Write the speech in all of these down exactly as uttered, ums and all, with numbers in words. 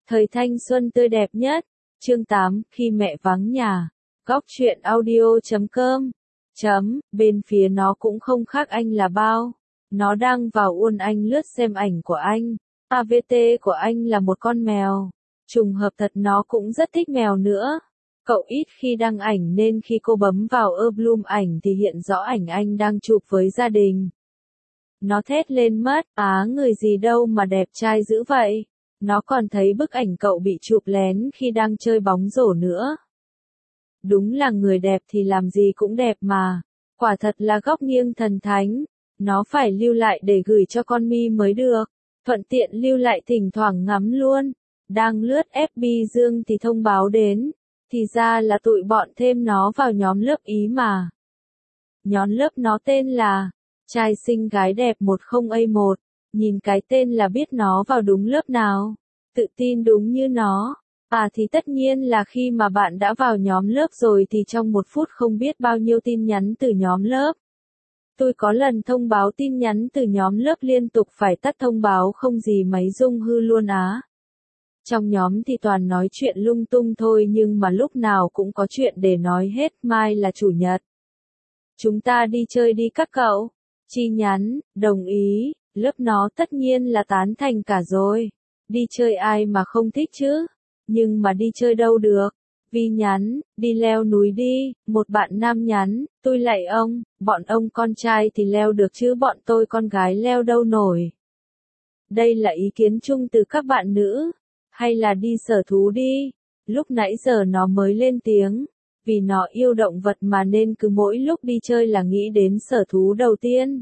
Thời thanh xuân tươi đẹp nhất. Chương tám, khi mẹ vắng nhà. Góc truyện audio chấm com. Chấm, bên phía nó cũng không khác anh là bao. Nó đang vào uôn anh lướt xem ảnh của anh. a vê tê của anh là một con mèo. Trùng hợp thật nó cũng rất thích mèo nữa. Cậu ít khi đăng ảnh nên khi cô bấm vào album ảnh thì hiện rõ ảnh anh đang chụp với gia đình. Nó thét lên mất, á người gì đâu mà đẹp trai dữ vậy. Nó còn thấy bức ảnh cậu bị chụp lén khi đang chơi bóng rổ nữa. Đúng là người đẹp thì làm gì cũng đẹp mà. Quả thật là góc nghiêng thần thánh. Nó phải lưu lại để gửi cho con Mi mới được. Thuận tiện lưu lại thỉnh thoảng ngắm luôn. Đang lướt ép bê Dương thì thông báo đến. Thì ra là tụi bọn thêm nó vào nhóm lớp Ý mà. Nhóm lớp nó tên là Trai xinh gái đẹp một không A một. Nhìn cái tên là biết nó vào đúng lớp nào. Tự tin đúng như nó. À thì tất nhiên là khi mà bạn đã vào nhóm lớp rồi thì trong một phút không biết bao nhiêu tin nhắn từ nhóm lớp. Tôi có lần thông báo tin nhắn từ nhóm lớp liên tục phải tắt thông báo không gì máy rung hư luôn á. Trong nhóm thì toàn nói chuyện lung tung thôi nhưng mà lúc nào cũng có chuyện để nói hết, mai là chủ nhật. Chúng ta đi chơi đi các cậu. Chi nhắn, đồng ý, lớp nó tất nhiên là tán thành cả rồi. Đi chơi ai mà không thích chứ? Nhưng mà đi chơi đâu được? Vi nhắn, đi leo núi đi, một bạn nam nhắn, tôi lạy ông, bọn ông con trai thì leo được chứ bọn tôi con gái leo đâu nổi. Đây là ý kiến chung từ các bạn nữ. Hay là đi sở thú đi. Lúc nãy giờ nó mới lên tiếng. Vì nó yêu động vật mà nên cứ mỗi lúc đi chơi là nghĩ đến sở thú đầu tiên.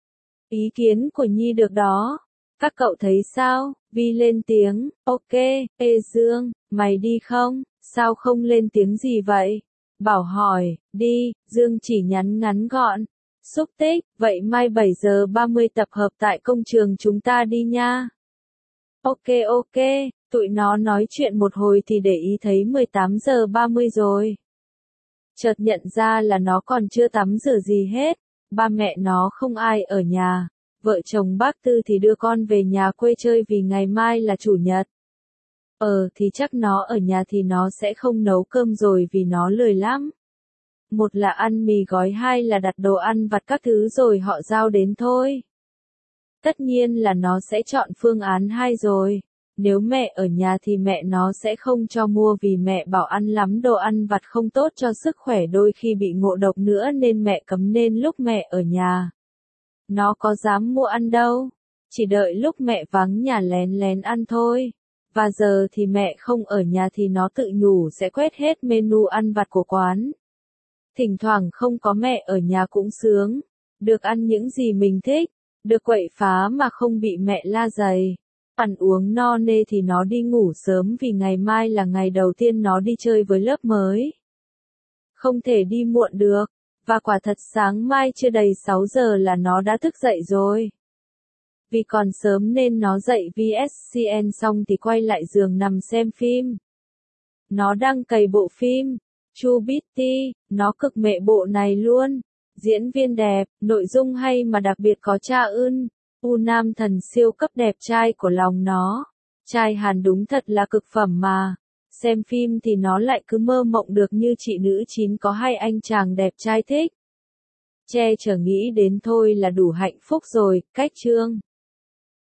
Ý kiến của Nhi được đó. Các cậu thấy sao? Vi lên tiếng, ok, Ê Dương, mày đi không? Sao không lên tiếng gì vậy? Bảo hỏi, đi, Dương chỉ nhắn ngắn gọn. Xúc tích, vậy mai bảy giờ ba mươi tập hợp tại công trường chúng ta đi nha. Ok ok, tụi nó nói chuyện một hồi thì để ý thấy mười tám giờ ba mươi rồi. Chợt nhận ra là nó còn chưa tắm rửa gì hết. Ba mẹ nó không ai ở nhà. Vợ chồng bác Tư thì đưa con về nhà quê chơi vì ngày mai là chủ nhật. Ờ thì chắc nó ở nhà thì nó sẽ không nấu cơm rồi vì nó lười lắm. Một là ăn mì gói, hai là đặt đồ ăn vặt các thứ rồi họ giao đến thôi. Tất nhiên là nó sẽ chọn phương án hai rồi. Nếu mẹ ở nhà thì mẹ nó sẽ không cho mua vì mẹ bảo ăn lắm đồ ăn vặt không tốt cho sức khỏe, đôi khi bị ngộ độc nữa nên mẹ cấm, nên lúc mẹ ở nhà nó có dám mua ăn đâu. Chỉ đợi lúc mẹ vắng nhà lén lén ăn thôi. Và giờ thì mẹ không ở nhà thì nó tự nhủ sẽ quét hết menu ăn vặt của quán. Thỉnh thoảng không có mẹ ở nhà cũng sướng. Được ăn những gì mình thích. Được quậy phá mà không bị mẹ la giày. Ăn uống no nê thì nó đi ngủ sớm vì ngày mai là ngày đầu tiên nó đi chơi với lớp mới. Không thể đi muộn được. Và quả thật sáng mai chưa đầy sáu giờ là nó đã thức dậy rồi. Vì còn sớm nên nó dậy vê ét xê en xong thì quay lại giường nằm xem phim. Nó đang cày bộ phim True Beauty, nó cực mệ bộ này luôn. Diễn viên đẹp, nội dung hay mà đặc biệt có Cha Eun, U nam thần siêu cấp đẹp trai của lòng nó. Trai Hàn đúng thật là cực phẩm mà. Xem phim thì nó lại cứ mơ mộng được như chị nữ chín có hai anh chàng đẹp trai thích. Che chở nghĩ đến thôi là đủ hạnh phúc rồi. Cách chương